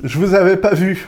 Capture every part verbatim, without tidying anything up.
je vous avais pas vu.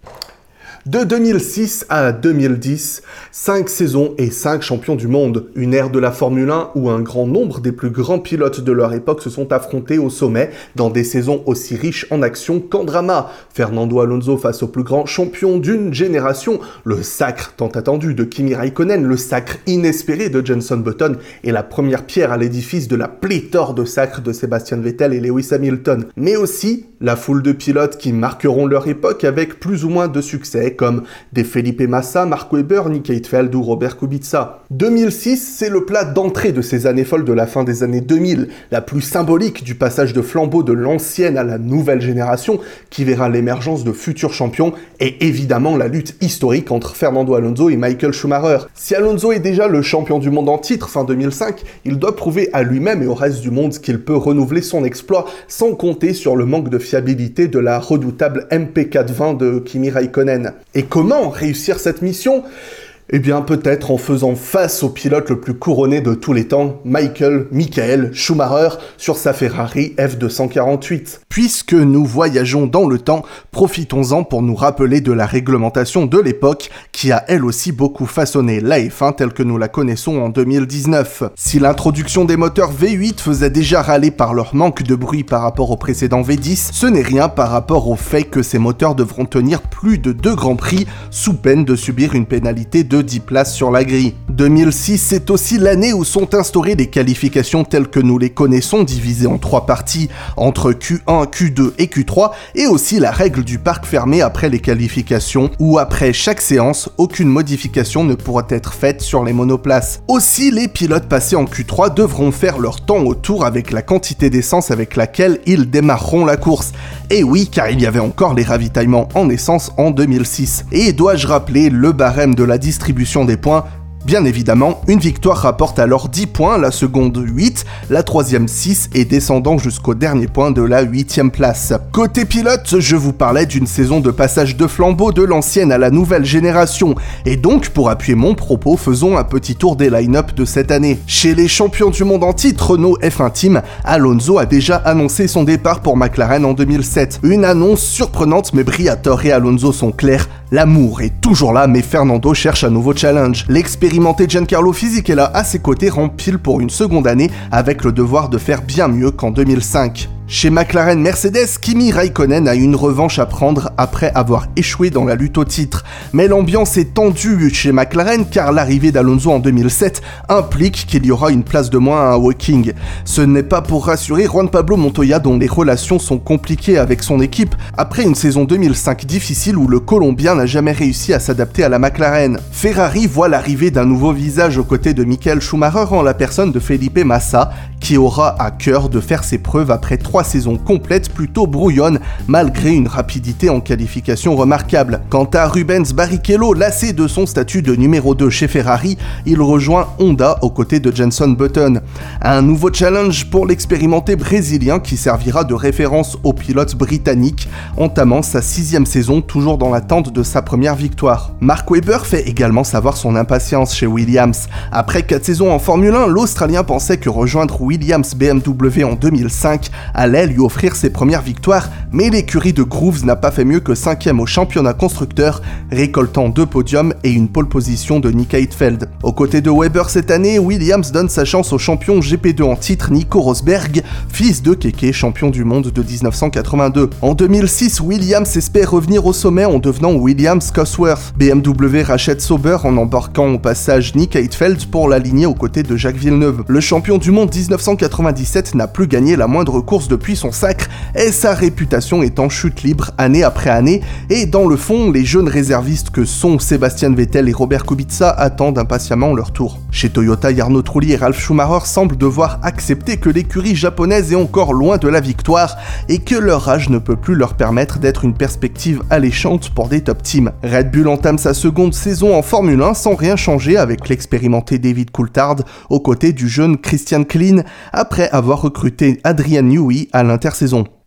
De deux mille six à deux mille dix, cinq saisons et cinq champions du monde, une ère de la Formule un où un grand nombre des plus grands pilotes de leur époque se sont affrontés au sommet dans des saisons aussi riches en action qu'en drama. Fernando Alonso face au plus grand champion d'une génération, le sacre tant attendu de Kimi Raikkonen, le sacre inespéré de Jenson Button et la première pierre à l'édifice de la pléthore de sacres de Sebastian Vettel et Lewis Hamilton, mais aussi la foule de pilotes qui marqueront leur époque avec plus ou moins de succès, comme des Felipe Massa, Mark Webber, Nick Heidfeld ou Robert Kubica. deux mille six, c'est le plat d'entrée de ces années folles de la fin des années deux mille, la plus symbolique du passage de flambeau de l'ancienne à la nouvelle génération, qui verra l'émergence de futurs champions et évidemment la lutte historique entre Fernando Alonso et Michael Schumacher. Si Alonso est déjà le champion du monde en titre fin deux mille cinq, il doit prouver à lui-même et au reste du monde qu'il peut renouveler son exploit sans compter sur le manque de fiabilité de la redoutable M P quatre vingt de Kimi Raikkonen. Et comment réussir cette mission ? Eh bien, peut-être en faisant face au pilote le plus couronné de tous les temps, Michael Michael Schumacher, sur sa Ferrari F deux cent quarante-huit. Puisque nous voyageons dans le temps, profitons-en pour nous rappeler de la réglementation de l'époque, qui a elle aussi beaucoup façonné la F un telle que nous la connaissons en deux mille dix-neuf. Si l'introduction des moteurs V huit faisait déjà râler par leur manque de bruit par rapport au précédent V dix, ce n'est rien par rapport au fait que ces moteurs devront tenir plus de deux grands prix, sous peine de subir une pénalité de dix places sur la grille. deux mille six, c'est aussi l'année où sont instaurées les qualifications telles que nous les connaissons, divisées en trois parties, entre Q un, Q deux et Q trois, et aussi la règle du parc fermé après les qualifications, où après chaque séance, aucune modification ne pourra être faite sur les monoplaces. Aussi, les pilotes passés en Q trois devront faire leur temps au tour avec la quantité d'essence avec laquelle ils démarreront la course. Et oui, car il y avait encore les ravitaillements en essence en deux mille six. Et dois-je rappeler le barème de la distribution des points ? Bien évidemment, une victoire rapporte alors dix points, la seconde huit, la troisième six et descendant jusqu'au dernier point de la huitième place. Côté pilote, je vous parlais d'une saison de passage de flambeau de l'ancienne à la nouvelle génération, et donc pour appuyer mon propos, faisons un petit tour des line-up de cette année. Chez les champions du monde en titre Renault F un Team, Alonso a déjà annoncé son départ pour McLaren en deux mille sept. Une annonce surprenante, mais Briatore et Alonso sont clairs. L'amour est toujours là, mais Fernando cherche un nouveau challenge. L'expérimenté Giancarlo Fisichella à ses côtés rempile pour une seconde année avec le devoir de faire bien mieux qu'en deux mille cinq. Chez McLaren Mercedes, Kimi Raikkonen a une revanche à prendre après avoir échoué dans la lutte au titre. Mais l'ambiance est tendue chez McLaren car l'arrivée d'Alonso en deux mille sept implique qu'il y aura une place de moins à Woking. Ce n'est pas pour rassurer Juan Pablo Montoya dont les relations sont compliquées avec son équipe après une saison deux mille cinq difficile où le Colombien n'a jamais réussi à s'adapter à la McLaren. Ferrari voit l'arrivée d'un nouveau visage aux côtés de Michael Schumacher en la personne de Felipe Massa qui aura à cœur de faire ses preuves après trois saisons complètes plutôt brouillonnes malgré une rapidité en qualification remarquable. Quant à Rubens Barrichello, lassé de son statut de numéro deux chez Ferrari, il rejoint Honda aux côtés de Jenson Button. Un nouveau challenge pour l'expérimenté brésilien qui servira de référence au pilote britannique, entamant sa sixième saison toujours dans l'attente de sa première victoire. Mark Webber fait également savoir son impatience chez Williams. Après quatre saisons en Formule un, l'Australien pensait que rejoindre Williams B M W en deux mille cinq allait lui offrir ses premières victoires, mais l'écurie de Grooves n'a pas fait mieux que cinquième au championnat constructeur, récoltant deux podiums et une pole position de Nick Heidfeld. Aux côtés de Webber cette année, Williams donne sa chance au champion G P deux en titre Nico Rosberg, fils de Keke, champion du monde de dix-neuf cent quatre-vingt-deux. En deux mille six, Williams espère revenir au sommet en devenant Williams Cosworth. B M W rachète Sauber en embarquant au passage Nick Heidfeld pour l'aligner aux côtés de Jacques Villeneuve. Le champion du monde dix-neuf cent quatre-vingt-dix-sept n'a plus gagné la moindre course depuis son sacre et sa réputation est en chute libre année après année, et dans le fond, les jeunes réservistes que sont Sebastian Vettel et Robert Kubica attendent impatiemment leur tour. Chez Toyota, Jarno Trulli et Ralf Schumacher semblent devoir accepter que l'écurie japonaise est encore loin de la victoire et que leur âge ne peut plus leur permettre d'être une perspective alléchante pour des top teams. Red Bull entame sa seconde saison en Formule un sans rien changer avec l'expérimenté David Coulthard aux côtés du jeune Christian Klien après avoir recruté Adrian Newey à l'intersaison.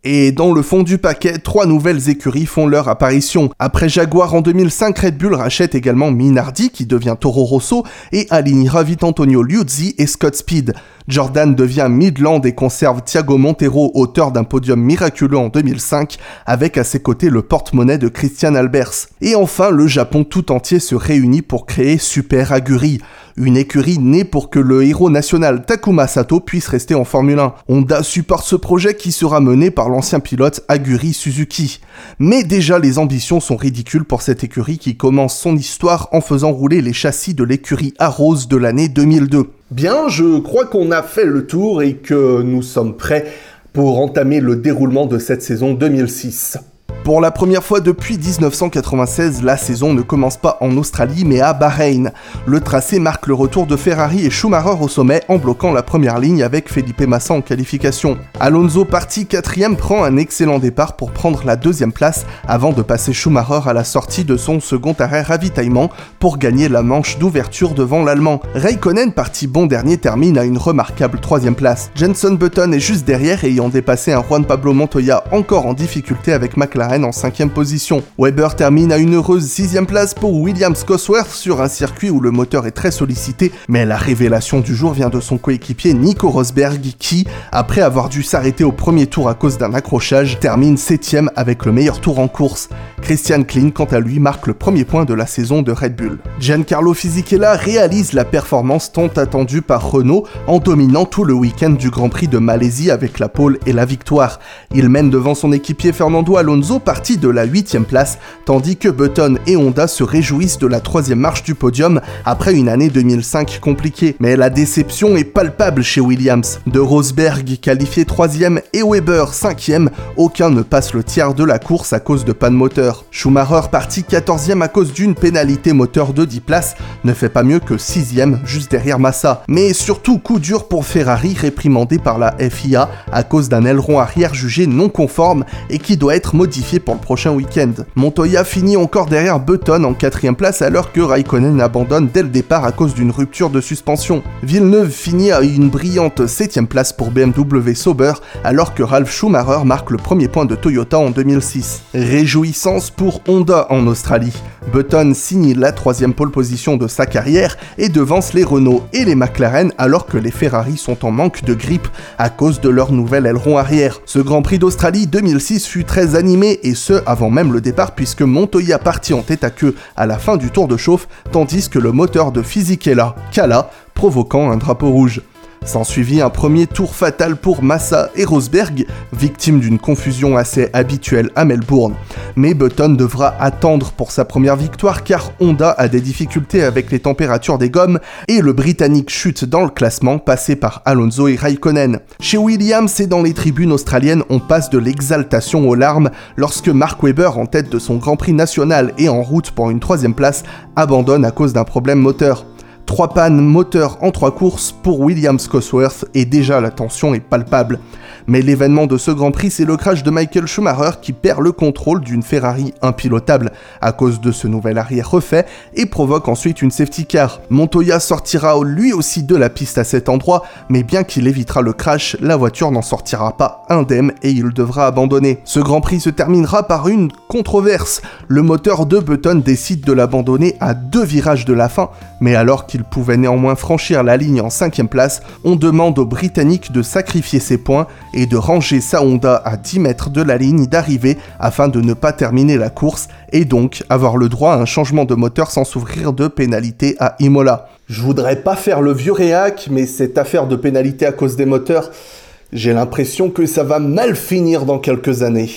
Et dans le fond du paquet, trois nouvelles écuries font leur apparition. Après Jaguar en deux mille cinq, Red Bull rachète également Minardi qui devient Toro Rosso et aligne Antonio Liuzzi et Scott Speed. Jordan devient Midland et conserve Thiago Monteiro, auteur d'un podium miraculeux en deux mille cinq, avec à ses côtés le porte-monnaie de Christian Albers. Et enfin, le Japon tout entier se réunit pour créer Super Aguri, une écurie née pour que le héros national Takuma Sato puisse rester en Formule un. Honda supporte ce projet qui sera mené par l'ancien pilote Aguri Suzuki. Mais déjà les ambitions sont ridicules pour cette écurie qui commence son histoire en faisant rouler les châssis de l'écurie Arrows de l'année deux mille deux. Bien, je crois qu'on a fait le tour et que nous sommes prêts pour entamer le déroulement de cette saison deux mille six. Pour la première fois depuis dix-neuf cent quatre-vingt-seize, la saison ne commence pas en Australie mais à Bahreïn. Le tracé marque le retour de Ferrari et Schumacher au sommet en bloquant la première ligne avec Felipe Massa en qualification. Alonso, parti quatrième, prend un excellent départ pour prendre la deuxième place avant de passer Schumacher à la sortie de son second arrêt ravitaillement pour gagner la manche d'ouverture devant l'Allemand. Raikkonen, parti bon dernier, termine à une remarquable troisième place. Jenson Button est juste derrière ayant dépassé un Juan Pablo Montoya encore en difficulté avec McLaren en cinquième position. Webber termine à une heureuse sixième place pour Williams Cosworth sur un circuit où le moteur est très sollicité, mais la révélation du jour vient de son coéquipier Nico Rosberg qui, après avoir dû s'arrêter au premier tour à cause d'un accrochage, termine septième avec le meilleur tour en course. Christian Klein, quant à lui, marque le premier point de la saison de Red Bull. Giancarlo Fisichella réalise la performance tant attendue par Renault en dominant tout le week-end du Grand Prix de Malaisie avec la pole et la victoire. Il mène devant son équipier Fernando Alonso, parti de la huitième place, tandis que Button et Honda se réjouissent de la troisième marche du podium après une année deux mille cinq compliquée. Mais la déception est palpable chez Williams. De Rosberg qualifié troisième et Webber cinquième, aucun ne passe le tiers de la course à cause de panne moteur. Schumacher, parti quatorzième à cause d'une pénalité moteur de dix places, ne fait pas mieux que sixième juste derrière Massa. Mais surtout coup dur pour Ferrari, réprimandé par la F I A à cause d'un aileron arrière jugé non conforme et qui doit être modifié pour le prochain week-end. Montoya finit encore derrière Button en quatrième place alors que Raikkonen abandonne dès le départ à cause d'une rupture de suspension. Villeneuve finit à une brillante septième place pour B M W Sauber alors que Ralf Schumacher marque le premier point de Toyota en deux mille six. Réjouissance pour Honda en Australie. Button signe la troisième pole position de sa carrière et devance les Renault et les McLaren alors que les Ferrari sont en manque de grip à cause de leur nouvel aileron arrière. Ce Grand Prix d'Australie deux mille six fut très animé et ce avant même le départ puisque Montoya partit en tête à queue à la fin du tour de chauffe tandis que le moteur de Fisichella cala, provoquant un drapeau rouge. S'ensuivit un premier tour fatal pour Massa et Rosberg, victimes d'une confusion assez habituelle à Melbourne. Mais Button devra attendre pour sa première victoire car Honda a des difficultés avec les températures des gommes et le Britannique chute dans le classement passé par Alonso et Raikkonen. Chez Williams et dans les tribunes australiennes, on passe de l'exaltation aux larmes lorsque Mark Webber, en tête de son Grand Prix national et en route pour une troisième place, abandonne à cause d'un problème moteur. Trois pannes moteur en trois courses pour Williams Cosworth et déjà la tension est palpable. Mais l'événement de ce Grand Prix, c'est le crash de Michael Schumacher qui perd le contrôle d'une Ferrari impilotable à cause de ce nouvel arrière refait et provoque ensuite une safety car. Montoya sortira lui aussi de la piste à cet endroit, mais bien qu'il évitera le crash, la voiture n'en sortira pas indemne et il devra abandonner. Ce Grand Prix se terminera par une controverse. Le moteur de Button décide de l'abandonner à deux virages de la fin, mais alors qu'il pouvait néanmoins franchir la ligne en cinquième place, on demande aux Britanniques de sacrifier ses points et de ranger sa Honda à dix mètres de la ligne d'arrivée afin de ne pas terminer la course et donc avoir le droit à un changement de moteur sans souffrir de pénalité à Imola. Je voudrais pas faire le vieux réac, mais cette affaire de pénalité à cause des moteurs, j'ai l'impression que ça va mal finir dans quelques années.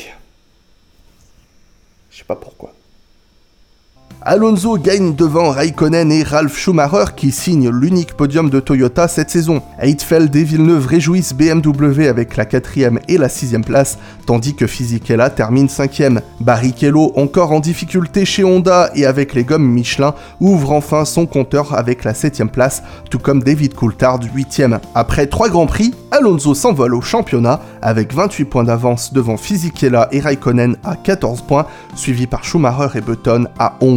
Je sais pas pourquoi. Alonso gagne devant Raikkonen et Ralf Schumacher qui signent l'unique podium de Toyota cette saison. Heidfeld et Villeneuve réjouissent B M W avec la quatrième et la sixième place, tandis que Fisichella termine cinquième. Barrichello, encore en difficulté chez Honda et avec les gommes Michelin, ouvre enfin son compteur avec la septième place, tout comme David Coulthard huitième. Après trois grands prix, Alonso s'envole au championnat avec vingt-huit points d'avance devant Fisichella et Raikkonen à quatorze points, suivi par Schumacher et Button à onze.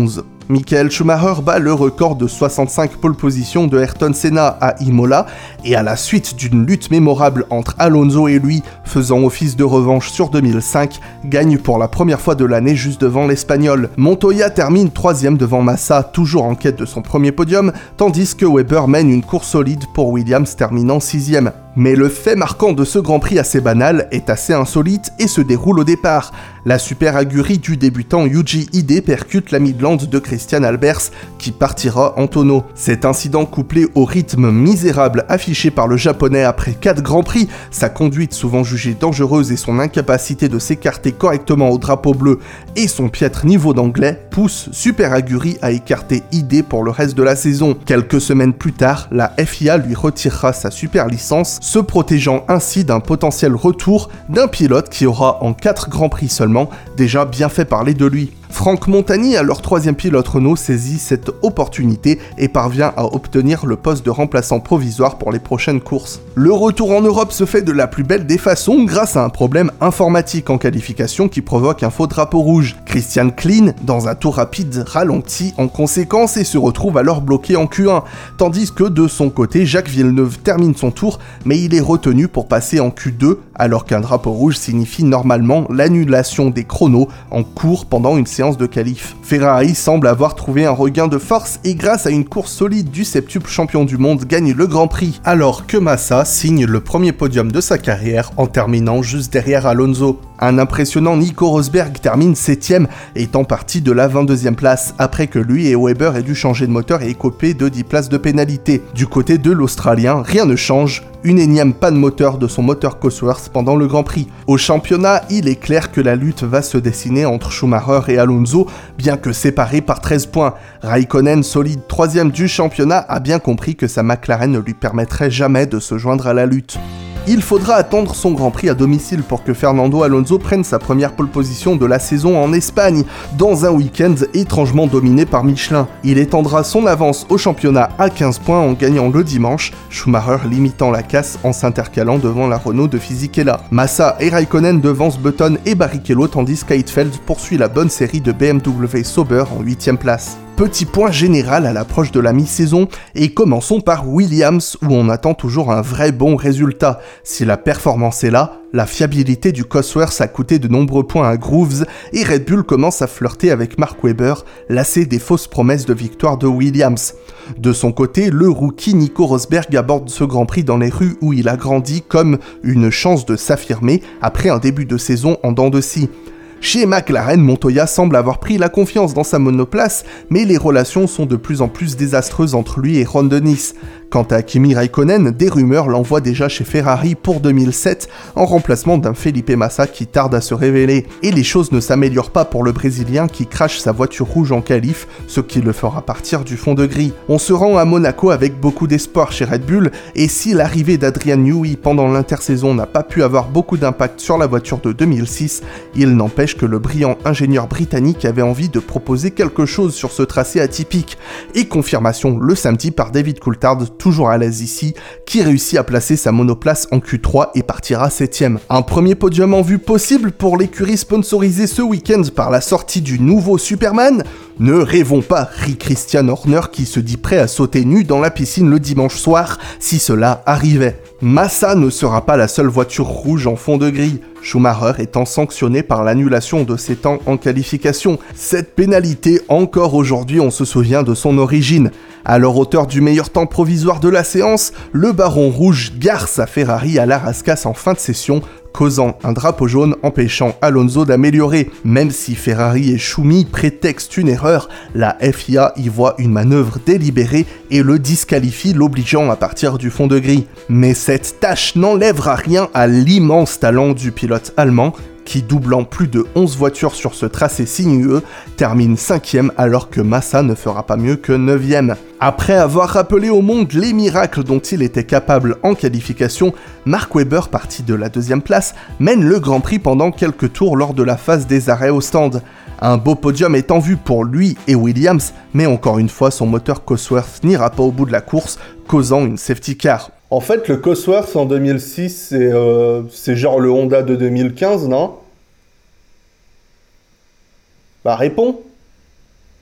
Michael Schumacher bat le record de soixante-cinq pole positions de Ayrton Senna à Imola, et à la suite d'une lutte mémorable entre Alonso et lui, faisant office de revanche sur deux mille cinq, gagne pour la première fois de l'année juste devant l'Espagnol. Montoya termine troisième devant Massa, toujours en quête de son premier podium, tandis que Webber mène une course solide pour Williams terminant sixième. Mais le fait marquant de ce Grand Prix assez banal est assez insolite et se déroule au départ. La super agurie du débutant Yuji Ide percute la Midland de Christian Albers qui partira en tonneau. Cet incident couplé au rythme misérable affiché par le japonais après quatre Grands Prix, sa conduite souvent jugée dangereuse et son incapacité de s'écarter correctement au drapeau bleu et son piètre niveau d'anglais poussent Super Aguri à écarter Ide pour le reste de la saison. Quelques semaines plus tard, la F I A lui retirera sa super licence, se protégeant ainsi d'un potentiel retour d'un pilote qui aura en quatre Grands Prix seulement déjà bien fait parler de lui. Franck Montagny, alors troisième pilote Renault, saisit cette opportunité et parvient à obtenir le poste de remplaçant provisoire pour les prochaines courses. Le retour en Europe se fait de la plus belle des façons grâce à un problème informatique en qualification qui provoque un faux drapeau rouge. Christian Klein, dans un tour rapide, ralentit en conséquence et se retrouve alors bloqué en Q un, tandis que de son côté, Jacques Villeneuve termine son tour, mais il est retenu pour passer en Q deux, alors qu'un drapeau rouge signifie normalement l'annulation des chronos en cours pendant une séance de qualif. Ferrari semble avoir trouvé un regain de force et grâce à une course solide du septuple champion du monde gagne le Grand Prix, alors que Massa signe le premier podium de sa carrière en terminant juste derrière Alonso. Un impressionnant Nico Rosberg termine septième, étant parti de la vingt-deuxième place, après que lui et Webber aient dû changer de moteur et écoper de dix places de pénalité. Du côté de l'Australien, rien ne change, une énième panne moteur de son moteur Cosworth pendant le Grand Prix. Au championnat, il est clair que la lutte va se dessiner entre Schumacher et Alonso, bien que séparés par treize points. Raikkonen, solide troisième du championnat, a bien compris que sa McLaren ne lui permettrait jamais de se joindre à la lutte. Il faudra attendre son Grand Prix à domicile pour que Fernando Alonso prenne sa première pole position de la saison en Espagne, dans un week-end étrangement dominé par Michelin. Il étendra son avance au championnat à quinze points en gagnant le dimanche, Schumacher limitant la casse en s'intercalant devant la Renault de Fisichella. Massa et Raikkonen devancent Button et Barrichello, tandis qu'Heidfeld poursuit la bonne série de B M W Sauber en huitième place. Petit point général à l'approche de la mi-saison, et commençons par Williams où on attend toujours un vrai bon résultat. Si la performance est là, la fiabilité du Cosworth a coûté de nombreux points à Grooves et Red Bull commence à flirter avec Mark Webber, lassé des fausses promesses de victoire de Williams. De son côté, le rookie Nico Rosberg aborde ce Grand Prix dans les rues où il a grandi comme une chance de s'affirmer après un début de saison en dents de scie. Chez McLaren, Montoya semble avoir pris la confiance dans sa monoplace, mais les relations sont de plus en plus désastreuses entre lui et Ron Dennis. Quant à Kimi Raikkonen, des rumeurs l'envoient déjà chez Ferrari pour deux mille sept, en remplacement d'un Felipe Massa qui tarde à se révéler. Et les choses ne s'améliorent pas pour le Brésilien qui crache sa voiture rouge en qualif, ce qui le fera partir du fond de grille. On se rend à Monaco avec beaucoup d'espoir chez Red Bull, et si l'arrivée d'Adrian Newey pendant l'intersaison n'a pas pu avoir beaucoup d'impact sur la voiture de deux mille six, il n'empêche que le brillant ingénieur britannique avait envie de proposer quelque chose sur ce tracé atypique, et confirmation le samedi par David Coulthard, toujours à l'aise ici, qui réussit à placer sa monoplace en Q trois et partira septième. Un premier podium en vue possible pour l'écurie sponsorisée ce week-end par la sortie du nouveau Superman? Ne rêvons pas, rit Christian Horner qui se dit prêt à sauter nu dans la piscine le dimanche soir si cela arrivait. Massa ne sera pas la seule voiture rouge en fond de grille, Schumacher étant sanctionné par l'annulation de ses temps en qualification. Cette pénalité, encore aujourd'hui on se souvient de son origine. Alors auteur du meilleur temps provisoire de la séance, le Baron Rouge gare sa Ferrari à la rascasse en fin de session, causant un drapeau jaune empêchant Alonso d'améliorer. Même si Ferrari et Schumi prétextent une erreur, la F I A y voit une manœuvre délibérée et le disqualifie, l'obligeant à partir du fond de grille. Mais cette tâche n'enlèvera rien à l'immense talent du pilote allemand, qui, doublant plus de onze voitures sur ce tracé sinueux, termine cinquième alors que Massa ne fera pas mieux que neuvième. Après avoir rappelé au monde les miracles dont il était capable en qualification, Mark Webber, parti de la deuxième place, mène le Grand Prix pendant quelques tours lors de la phase des arrêts au stand. Un beau podium est en vue pour lui et Williams, mais encore une fois son moteur Cosworth n'ira pas au bout de la course, causant une safety car. En fait, le Cosworth en deux mille six, c'est, euh, c'est genre le Honda de deux mille quinze, non? Bah, réponds.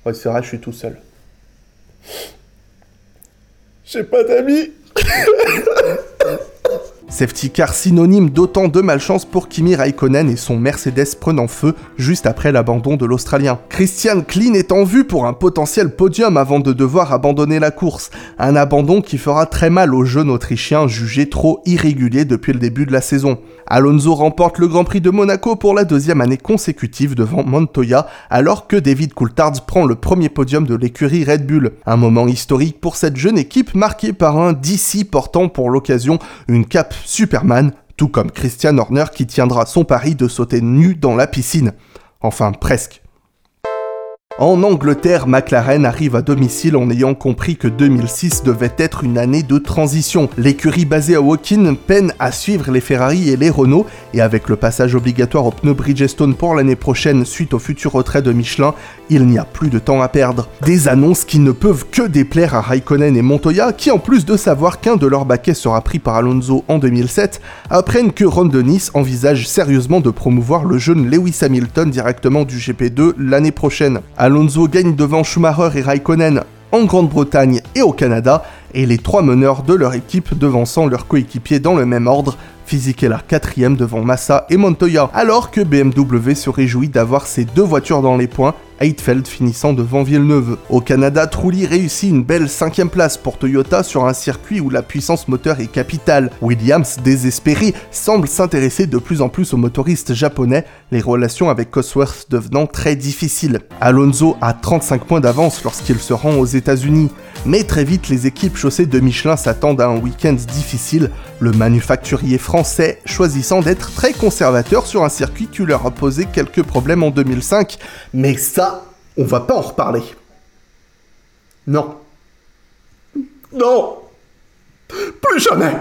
Ouais, c'est vrai, je suis tout seul. J'ai pas d'amis. Safety car synonyme d'autant de malchance pour Kimi Raikkonen et son Mercedes prenant feu juste après l'abandon de l'Australien. Christian Klien est en vue pour un potentiel podium avant de devoir abandonner la course. Un abandon qui fera très mal au jeune Autrichien jugé trop irrégulier depuis le début de la saison. Alonso remporte le Grand Prix de Monaco pour la deuxième année consécutive devant Montoya, alors que David Coulthard prend le premier podium de l'écurie Red Bull. Un moment historique pour cette jeune équipe marqué par un D C portant pour l'occasion une cape Superman, tout comme Christian Horner qui tiendra son pari de sauter nu dans la piscine. Enfin, presque. En Angleterre, McLaren arrive à domicile en ayant compris que deux mille six devait être une année de transition. L'écurie basée à Woking peine à suivre les Ferrari et les Renault, et avec le passage obligatoire aux pneus Bridgestone pour l'année prochaine suite au futur retrait de Michelin, il n'y a plus de temps à perdre. Des annonces qui ne peuvent que déplaire à Raikkonen et Montoya, qui en plus de savoir qu'un de leurs baquets sera pris par Alonso en deux mille sept, apprennent que Ron Dennis envisage sérieusement de promouvoir le jeune Lewis Hamilton directement du G P deux l'année prochaine. Alonso gagne devant Schumacher et Raikkonen en Grande-Bretagne et au Canada, et les trois meneurs de leur équipe devançant leurs coéquipiers dans le même ordre, Fisichella quatrième devant Massa et Montoya, alors que B M W se réjouit d'avoir ses deux voitures dans les points, Heidfeld finissant devant Villeneuve. Au Canada, Trulli réussit une belle cinquième place pour Toyota sur un circuit où la puissance moteur est capitale. Williams, désespéré, semble s'intéresser de plus en plus aux motoristes japonais, les relations avec Cosworth devenant très difficiles. Alonso a trente-cinq points d'avance lorsqu'il se rend aux États-Unis, mais très vite les équipes chaussées de Michelin s'attendent à un week-end difficile, le manufacturier français choisissant d'être très conservateur sur un circuit qui leur a posé quelques problèmes en deux mille cinq, mais ça, on va pas en reparler. Non. Non. Plus jamais.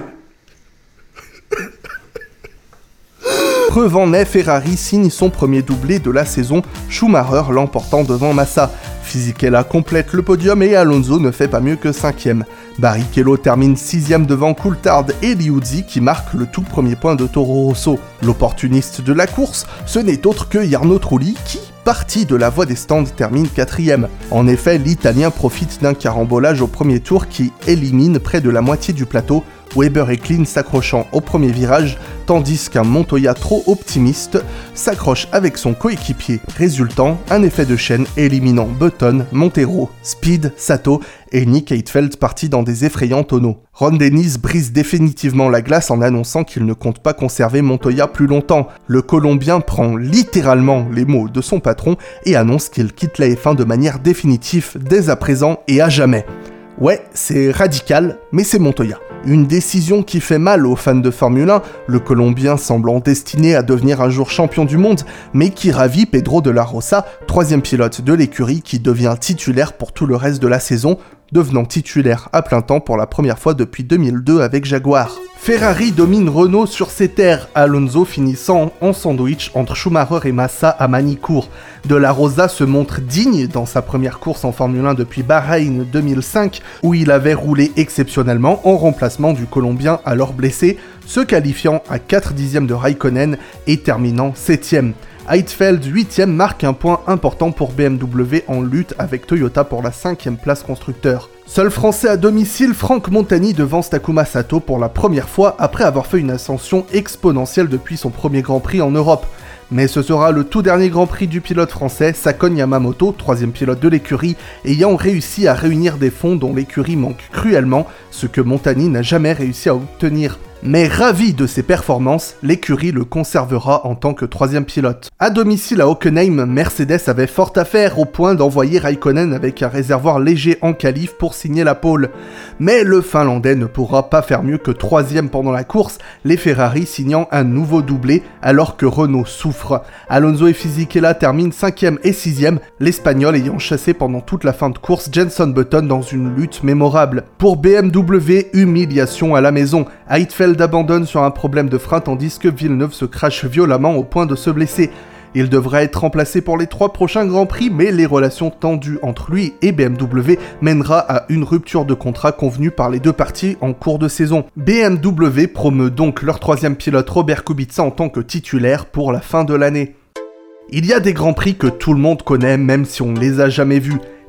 Preuve en est, Ferrari signe son premier doublé de la saison, Schumacher l'emportant devant Massa. Fisichella complète le podium et Alonso ne fait pas mieux que cinquième. Barrichello termine sixième devant Coulthard et Liuzzi qui marque le tout premier point de Toro Rosso. L'opportuniste de la course, ce n'est autre que Jarno Trulli qui, parti de la voie des stands, termine quatrième. En effet, l'Italien profite d'un carambolage au premier tour qui élimine près de la moitié du plateau, Weber et Klien s'accrochant au premier virage, tandis qu'un Montoya trop optimiste s'accroche avec son coéquipier, résultant un effet de chaîne éliminant Button, Montero, Speed, Sato et Nick Heidfeld partis dans des effrayants tonneaux. Ron Dennis brise définitivement la glace en annonçant qu'il ne compte pas conserver Montoya plus longtemps. Le Colombien prend littéralement les mots de son patron et annonce qu'il quitte la F un de manière définitive dès à présent et à jamais. Ouais, c'est radical, mais c'est Montoya. Une décision qui fait mal aux fans de Formule un, le Colombien semblant destiné à devenir un jour champion du monde, mais qui ravit Pedro de la Rosa, troisième pilote de l'écurie qui devient titulaire pour tout le reste de la saison, devenant titulaire à plein temps pour la première fois depuis deux mille deux avec Jaguar. Ferrari domine Renault sur ses terres, Alonso finissant en sandwich entre Schumacher et Massa à Manicourt. De la Rosa se montre digne dans sa première course en Formule un depuis Bahreïn deux mille cinq, où il avait roulé exceptionnellement en remplacement du Colombien alors blessé, se qualifiant à quatre dixièmes de Raikkonen et terminant septième. Heidfeld, huitième, marque un point important pour B M W en lutte avec Toyota pour la cinquième place constructeur. Seul français à domicile, Franck Montagny devance Takuma Sato pour la première fois après avoir fait une ascension exponentielle depuis son premier Grand Prix en Europe. Mais ce sera le tout dernier Grand Prix du pilote français, Sakon Yamamoto, troisième pilote de l'écurie, ayant réussi à réunir des fonds dont l'écurie manque cruellement, ce que Montagny n'a jamais réussi à obtenir. Mais ravi de ses performances, l'écurie le conservera en tant que troisième pilote. À domicile à Hockenheim, Mercedes avait fort à faire au point d'envoyer Raikkonen avec un réservoir léger en qualif pour signer la pole. Mais le Finlandais ne pourra pas faire mieux que troisième pendant la course, les Ferrari signant un nouveau doublé alors que Renault souffre. Alonso et Fisichella terminent cinquième et sixième, l'Espagnol ayant chassé pendant toute la fin de course Jenson Button dans une lutte mémorable. Pour B M W, humiliation à la maison. Heidfeld abandonne sur un problème de frein tandis que Villeneuve se crache violemment au point de se blesser. Il devrait être remplacé pour les trois prochains Grands Prix, mais les relations tendues entre lui et B M W mènera à une rupture de contrat convenue par les deux parties en cours de saison. B M W promeut donc leur troisième pilote Robert Kubica en tant que titulaire pour la fin de l'année. Il y a des Grands Prix que tout le monde connaît même si on ne les a jamais vus.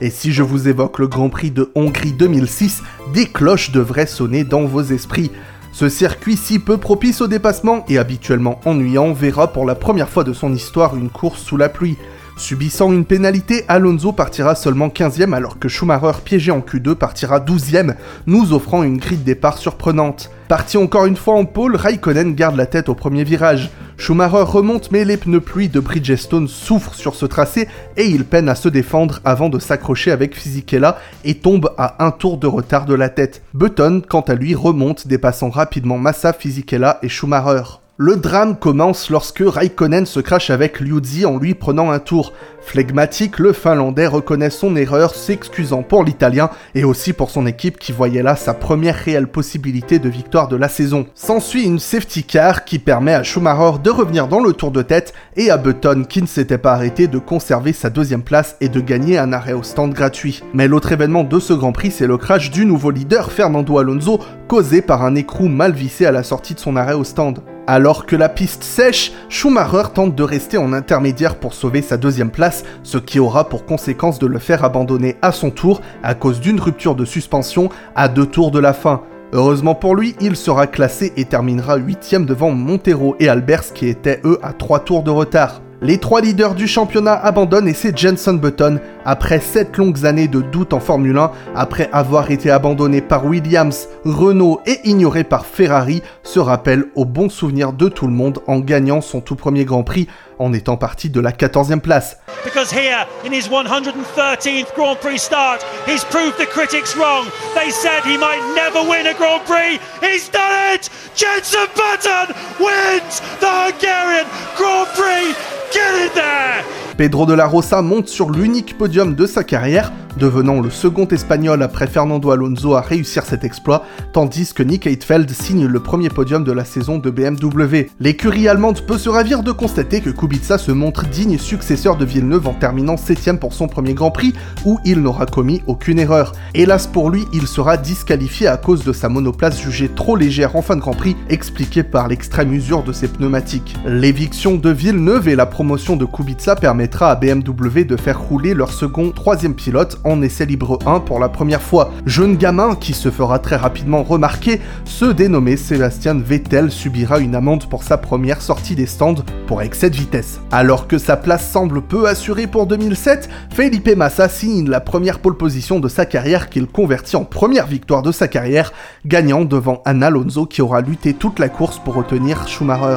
Et si je vous évoque le Grand Prix de Hongrie deux mille six, des cloches devraient sonner dans vos esprits. Ce circuit si peu propice au dépassement et habituellement ennuyant verra pour la première fois de son histoire une course sous la pluie. Subissant une pénalité, Alonso partira seulement quinzième alors que Schumacher, piégé en Q deux, partira douzième, nous offrant une grille de départ surprenante. Parti encore une fois en pôle, Raikkonen garde la tête au premier virage. Schumacher remonte mais les pneus pluie de Bridgestone souffrent sur ce tracé et il peine à se défendre avant de s'accrocher avec Fisichella et tombe à un tour de retard de la tête. Button, quant à lui, remonte dépassant rapidement Massa, Fisichella et Schumacher. Le drame commence lorsque Raikkonen se crache avec Liuzzi en lui prenant un tour. Flegmatique, le Finlandais reconnaît son erreur, s'excusant pour l'Italien et aussi pour son équipe qui voyait là sa première réelle possibilité de victoire de la saison. S'ensuit une safety car qui permet à Schumacher de revenir dans le tour de tête et à Button, qui ne s'était pas arrêté, de conserver sa deuxième place et de gagner un arrêt au stand gratuit. Mais l'autre événement de ce Grand Prix, c'est le crash du nouveau leader Fernando Alonso, causé par un écrou mal vissé à la sortie de son arrêt au stand. Alors que la piste sèche, Schumacher tente de rester en intermédiaire pour sauver sa deuxième place, ce qui aura pour conséquence de le faire abandonner à son tour à cause d'une rupture de suspension à deux tours de la fin. Heureusement pour lui, il sera classé et terminera huitième devant Montero et Albers qui étaient eux à trois tours de retard. Les trois leaders du championnat abandonnent et c'est Jenson Button, après sept longues années de doute en Formule un, après avoir été abandonné par Williams, Renault et ignoré par Ferrari, se rappelle au bon souvenir de tout le monde en gagnant son tout premier Grand Prix, en étant parti de la quatorzième place. Because here, in his one hundred thirteenth Grand Prix start, he's proved the critics wrong. They said he might never win a Grand Prix. He's done it! Jenson Button wins the Hungarian Grand Prix! Get it there! Pedro de la Rosa monte sur l'unique podium de sa carrière, devenant le second espagnol après Fernando Alonso à réussir cet exploit, tandis que Nick Heidfeld signe le premier podium de la saison de B M W. L'écurie allemande peut se ravir de constater que Kubica se montre digne successeur de Villeneuve en terminant septième pour son premier Grand Prix, où il n'aura commis aucune erreur. Hélas pour lui, il sera disqualifié à cause de sa monoplace jugée trop légère en fin de Grand Prix, expliquée par l'extrême usure de ses pneumatiques. L'éviction de Villeneuve et la promotion de Kubica permettra à B M W de faire rouler leur second troisième pilote en essai libre un pour la première fois. Jeune gamin qui se fera très rapidement remarquer, ce dénommé Sébastien Vettel subira une amende pour sa première sortie des stands pour excès de vitesse. Alors que sa place semble peu assurée pour deux mille sept, Felipe Massa signe la première pole position de sa carrière qu'il convertit en première victoire de sa carrière, gagnant devant Anna Alonso qui aura lutté toute la course pour retenir Schumacher.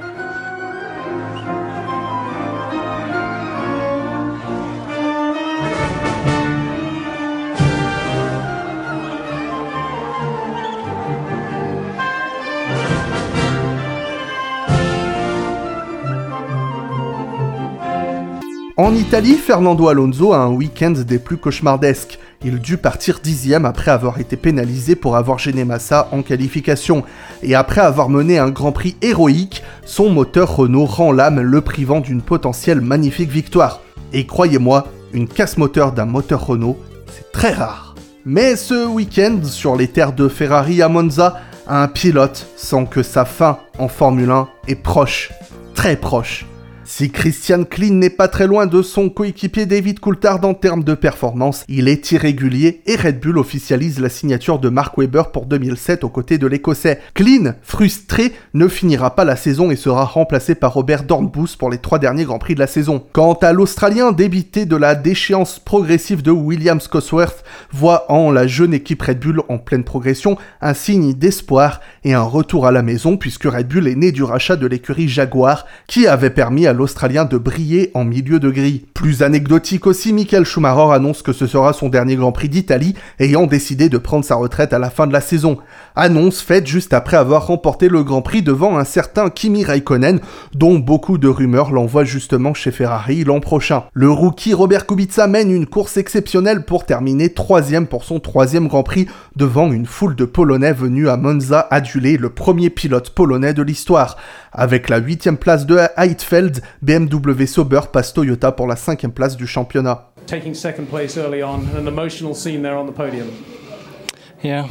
En Italie, Fernando Alonso a un week-end des plus cauchemardesques. Il dut partir dixième après avoir été pénalisé pour avoir gêné Massa en qualification. Et après avoir mené un Grand Prix héroïque, son moteur Renault rend l'âme, le privant d'une potentielle magnifique victoire. Et croyez-moi, une casse-moteur d'un moteur Renault, c'est très rare. Mais ce week-end, sur les terres de Ferrari à Monza, un pilote sent que sa fin en Formule un est proche, très proche. Si Christian Klein n'est pas très loin de son coéquipier David Coulthard en termes de performance, il est irrégulier et Red Bull officialise la signature de Mark Webber pour deux mille sept aux côtés de l'Écossais. Klein, frustré, ne finira pas la saison et sera remplacé par Robert Dornbus pour les trois derniers Grands Prix de la saison. Quant à l'Australien, débité de la déchéance progressive de Williams Cosworth, voit en la jeune équipe Red Bull en pleine progression un signe d'espoir et un retour à la maison puisque Red Bull est né du rachat de l'écurie Jaguar qui avait permis à l'Australien de briller en milieu de grille. Plus anecdotique aussi, Michael Schumacher annonce que ce sera son dernier Grand Prix d'Italie, ayant décidé de prendre sa retraite à la fin de la saison. Annonce faite juste après avoir remporté le Grand Prix devant un certain Kimi Räikkönen, dont beaucoup de rumeurs l'envoient justement chez Ferrari l'an prochain. Le rookie Robert Kubica mène une course exceptionnelle pour terminer troisième pour son troisième Grand Prix, devant une foule de Polonais venus à Monza aduler le premier pilote polonais de l'histoire. Avec la huitième place de Heidfeld, B M W Sauber passe Toyota pour la cinquième place du championnat. Taking second place early on, an emotional scene there on the podium. Yeah,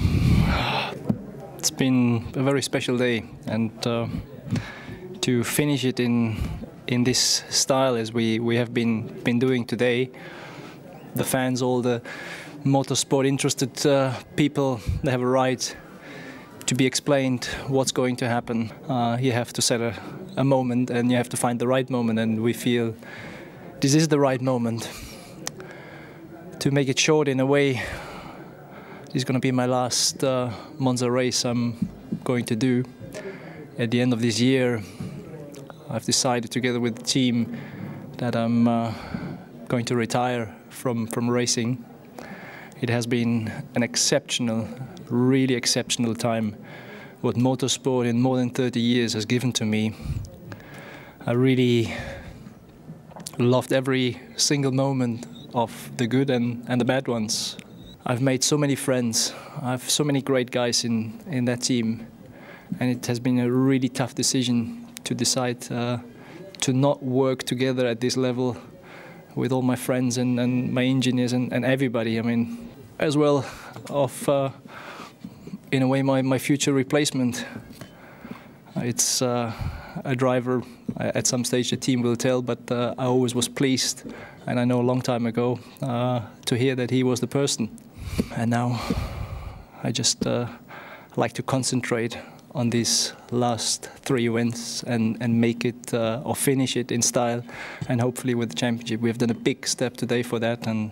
it's been a very special day, and uh, to finish it in in this style as we we have been been doing today, the fans, all the motorsport interested uh, people, they have a right to be explained what's going to happen. Uh, you have to set a, a moment and you have to find the right moment, and we feel this is the right moment. To make it short in a way, this is going to be my last uh, Monza race I'm going to do. At the end of this year, I've decided together with the team that I'm uh, going to retire from, from racing. It has been an exceptional, really exceptional time what motorsport in more than thirty years has given to me. I really loved every single moment of the good and, and the bad ones. I've made so many friends. I have so many great guys in, in that team. And it has been a really tough decision to decide uh, to not work together at this level with all my friends and, and my engineers and, and everybody. I mean, as well of, uh, in a way, my, my future replacement. It's uh, a driver, at some stage the team will tell, but uh, I always was pleased, and I know a long time ago, uh, to hear that he was the person. And now I just uh, like to concentrate on these last three wins and, and make it uh, or finish it in style, and hopefully with the championship. We have done a big step today for that, and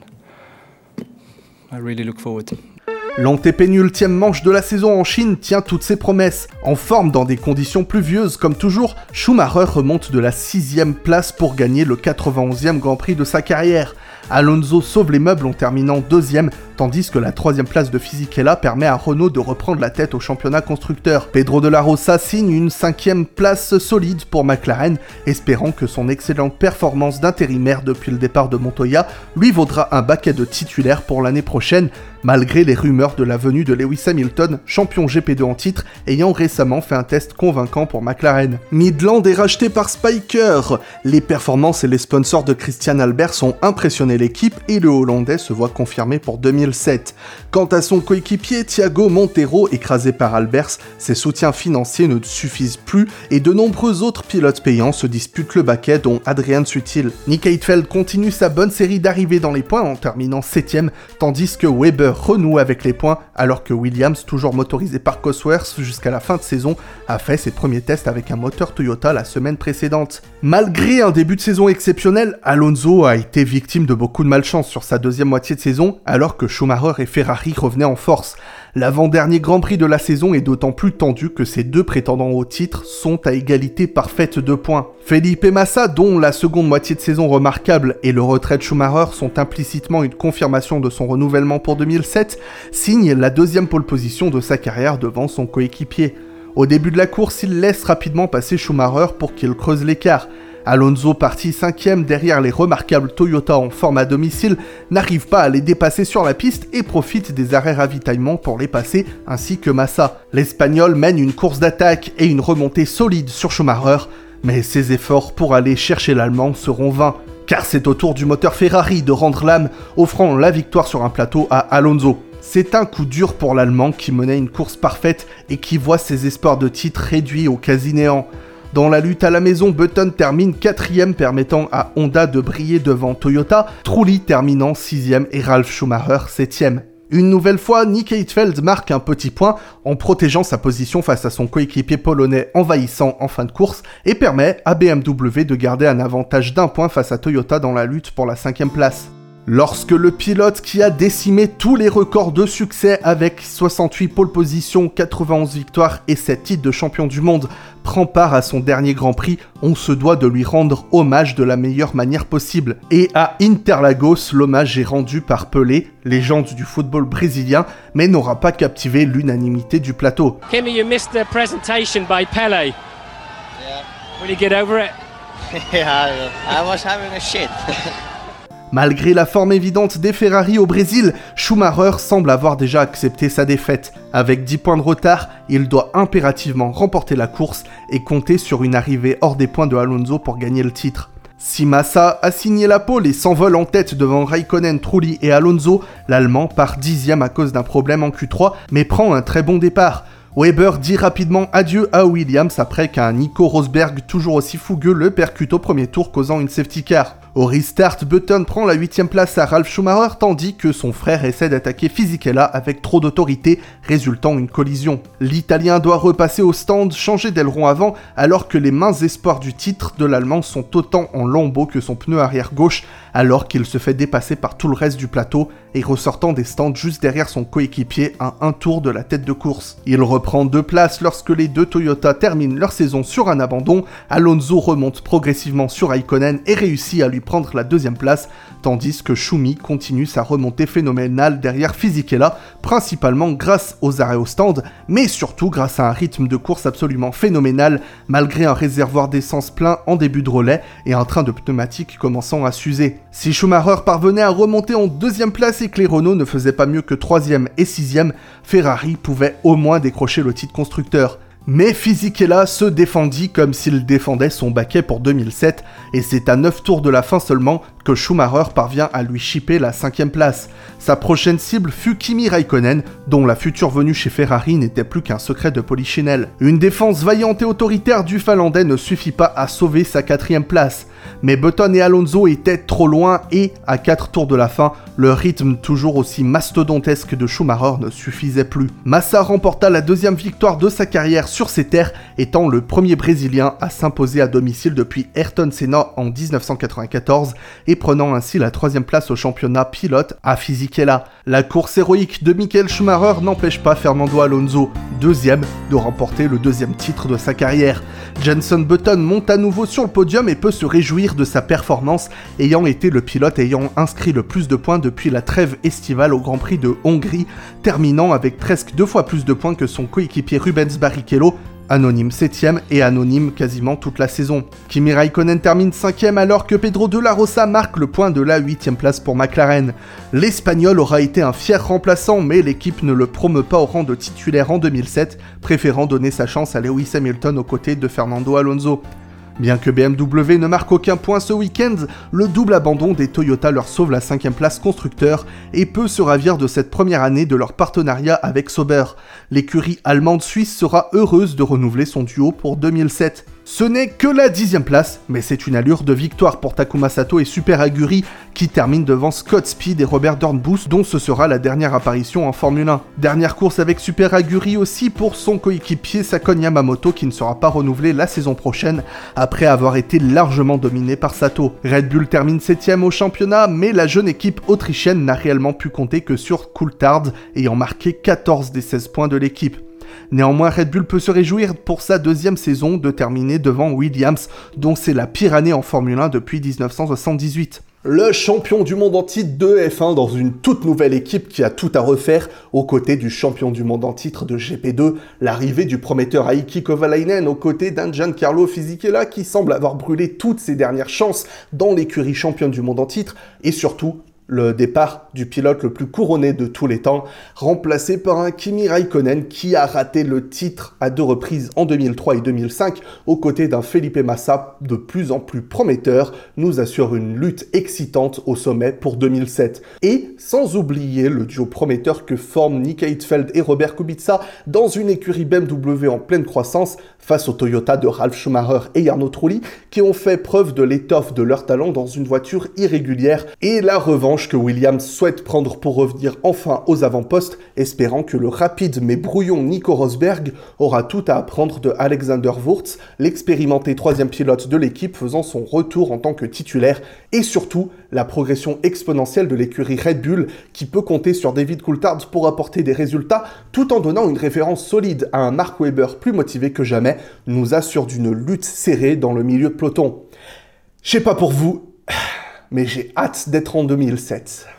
I really look forward. L'antépénultième manche de la saison en Chine tient toutes ses promesses. En forme dans des conditions pluvieuses comme toujours, Schumacher remonte de la sixième place pour gagner le quatre-vingt-onzième Grand Prix de sa carrière. Alonso sauve les meubles en terminant deuxième, tandis que la troisième place de Fisichella permet à Renault de reprendre la tête au championnat constructeur. Pedro de la Rosa signe une cinquième place solide pour McLaren, espérant que son excellente performance d'intérimaire depuis le départ de Montoya lui vaudra un baquet de titulaire pour l'année prochaine, malgré les rumeurs de la venue de Lewis Hamilton, champion G P deux en titre, ayant récemment fait un test convaincant pour McLaren. Midland est racheté par Spyker. Les performances et les sponsors de Christian Albers ont impressionné l'équipe et le Hollandais se voit confirmé pour deux mille sept. Quant à son coéquipier Thiago Monteiro, écrasé par Albers, ses soutiens financiers ne suffisent plus et de nombreux autres pilotes payants se disputent le baquet, dont Adrian Sutil. Nick Heidfeld continue sa bonne série d'arrivées dans les points en terminant septième, tandis que Weber renoue avec les points, alors que Williams, toujours motorisé par Cosworth jusqu'à la fin de saison, a fait ses premiers tests avec un moteur Toyota la semaine précédente. Malgré un début de saison exceptionnel, Alonso a été victime de beaucoup de malchance sur sa deuxième moitié de saison, alors que Schumacher et Ferrari revenaient en force. L'avant-dernier Grand Prix de la saison est d'autant plus tendu que ces deux prétendants au titre sont à égalité parfaite de points. Felipe Massa, dont la seconde moitié de saison remarquable et le retrait de Schumacher sont implicitement une confirmation de son renouvellement pour deux mille sept, signe la deuxième pole position de sa carrière devant son coéquipier. Au début de la course, il laisse rapidement passer Schumacher pour qu'il creuse l'écart. Alonso, parti cinquième derrière les remarquables Toyota en forme à domicile, n'arrive pas à les dépasser sur la piste et profite des arrêts ravitaillement pour les passer, ainsi que Massa. L'Espagnol mène une course d'attaque et une remontée solide sur Schumacher, mais ses efforts pour aller chercher l'Allemand seront vains, car c'est au tour du moteur Ferrari de rendre l'âme, offrant la victoire sur un plateau à Alonso. C'est un coup dur pour l'Allemand qui menait une course parfaite et qui voit ses espoirs de titre réduits au quasi-néant. Dans la lutte à la maison, Button termine quatrième, permettant à Honda de briller devant Toyota, Trulli terminant sixième et Ralf Schumacher septième. Une nouvelle fois, Nick Heidfeld marque un petit point en protégeant sa position face à son coéquipier polonais envahissant en fin de course et permet à B M W de garder un avantage d'un point face à Toyota dans la lutte pour la cinquième place. Lorsque le pilote qui a décimé tous les records de succès avec soixante-huit pole positions, quatre-vingt-onze victoires et sept titres de champion du monde prend part à son dernier Grand Prix, on se doit de lui rendre hommage de la meilleure manière possible. Et à Interlagos, l'hommage est rendu par Pelé, légende du football brésilien, mais n'aura pas captivé l'unanimité du plateau. Kimi, you missed the presentation by Pelé. Yeah. Will you get over it? Yeah, I was having a shit. Malgré la forme évidente des Ferrari au Brésil, Schumacher semble avoir déjà accepté sa défaite. Avec dix points de retard, il doit impérativement remporter la course et compter sur une arrivée hors des points de Alonso pour gagner le titre. Si Massa a signé la pole et s'envole en tête devant Raikkonen, Trulli et Alonso, l'Allemand part dixième à cause d'un problème en Q trois, mais prend un très bon départ. Webber dit rapidement adieu à Williams après qu'un Nico Rosberg toujours aussi fougueux le percute au premier tour causant une safety car. Au restart, Button prend la huitième place à Ralf Schumacher tandis que son frère essaie d'attaquer Fisichella avec trop d'autorité, résultant une collision. L'Italien doit repasser au stand, changer d'aileron avant, alors que les minces espoirs du titre de l'Allemand sont autant en lambeaux que son pneu arrière gauche, alors qu'il se fait dépasser par tout le reste du plateau et ressortant des stands juste derrière son coéquipier à un tour de la tête de course. Il reprend deux places lorsque les deux Toyota terminent leur saison sur un abandon. Alonso remonte progressivement sur Raikkonen et réussit à lui prendre la deuxième place, tandis que Schumi continue sa remontée phénoménale derrière Fisichella, principalement grâce aux arrêts au stand, mais surtout grâce à un rythme de course absolument phénoménal, malgré un réservoir d'essence plein en début de relais et un train de pneumatiques commençant à s'user. Si Schumacher parvenait à remonter en deuxième place et que les Renault ne faisaient pas mieux que troisième et sixième, Ferrari pouvait au moins décrocher le titre constructeur. Mais Fisichella se défendit comme s'il défendait son baquet pour deux mille sept, et c'est à neuf tours de la fin seulement que Schumacher parvient à lui chipper la cinquième place. Sa prochaine cible fut Kimi Raikkonen, dont la future venue chez Ferrari n'était plus qu'un secret de polichinelle. Une défense vaillante et autoritaire du Finlandais ne suffit pas à sauver sa quatrième place. Mais Button et Alonso étaient trop loin et, à quatre tours de la fin, le rythme toujours aussi mastodontesque de Schumacher ne suffisait plus. Massa remporta la deuxième victoire de sa carrière sur ses terres, étant le premier Brésilien à s'imposer à domicile depuis Ayrton Senna en dix-neuf cent quatre-vingt-quatorze et prenant ainsi la troisième place au championnat pilote à Fisichella. La course héroïque de Michael Schumacher n'empêche pas Fernando Alonso, deuxième, de remporter le deuxième titre de sa carrière. Jenson Button monte à nouveau sur le podium et peut se réjouir de sa performance, ayant été le pilote ayant inscrit le plus de points depuis la trêve estivale au Grand Prix de Hongrie, terminant avec presque deux fois plus de points que son coéquipier Rubens Barrichello, anonyme septième et anonyme quasiment toute la saison. Kimi Raikkonen termine cinquième alors que Pedro de la Rosa marque le point de la huitième place pour McLaren. L'Espagnol aura été un fier remplaçant, mais l'équipe ne le promeut pas au rang de titulaire en deux mille sept, préférant donner sa chance à Lewis Hamilton aux côtés de Fernando Alonso. Bien que B M W ne marque aucun point ce week-end, le double abandon des Toyota leur sauve la cinquième place constructeur et peut se ravir de cette première année de leur partenariat avec Sauber. L'écurie allemande suisse sera heureuse de renouveler son duo pour deux mille sept. Ce n'est que la dixième place, mais c'est une allure de victoire pour Takuma Sato et Super Aguri qui terminent devant Scott Speed et Robert Dornbus, dont ce sera la dernière apparition en Formule un. Dernière course avec Super Aguri aussi pour son coéquipier Sakon Yamamoto qui ne sera pas renouvelé la saison prochaine après avoir été largement dominé par Sato. Red Bull termine septième au championnat, mais la jeune équipe autrichienne n'a réellement pu compter que sur Coulthard ayant marqué quatorze des seize points de l'équipe. Néanmoins, Red Bull peut se réjouir pour sa deuxième saison de terminer devant Williams, dont c'est la pire année en Formule un depuis dix-neuf cent soixante-dix-huit. Le champion du monde en titre de F un dans une toute nouvelle équipe qui a tout à refaire, aux côtés du champion du monde en titre de G P deux, l'arrivée du prometteur Heikki Kovalainen aux côtés d'un Giancarlo Fisichella qui semble avoir brûlé toutes ses dernières chances dans l'écurie championne du monde en titre, et surtout le départ du pilote le plus couronné de tous les temps, remplacé par un Kimi Raikkonen qui a raté le titre à deux reprises en deux mille trois et deux mille cinq, aux côtés d'un Felipe Massa de plus en plus prometteur, nous assure une lutte excitante au sommet pour deux mille sept. Et sans oublier le duo prometteur que forment Nick Heidfeld et Robert Kubica dans une écurie B M W en pleine croissance face aux Toyota de Ralf Schumacher et Jarno Trulli qui ont fait preuve de l'étoffe de leur talent dans une voiture irrégulière et la revanche que Williams souhaite prendre pour revenir enfin aux avant-postes, espérant que le rapide mais brouillon Nico Rosberg aura tout à apprendre de Alexander Wurz, l'expérimenté troisième pilote de l'équipe faisant son retour en tant que titulaire, et surtout la progression exponentielle de l'écurie Red Bull qui peut compter sur David Coulthard pour apporter des résultats tout en donnant une référence solide à un Mark Webber plus motivé que jamais, nous assure d'une lutte serrée dans le milieu de peloton. Je sais pas pour vous, mais j'ai hâte d'être en deux mille sept.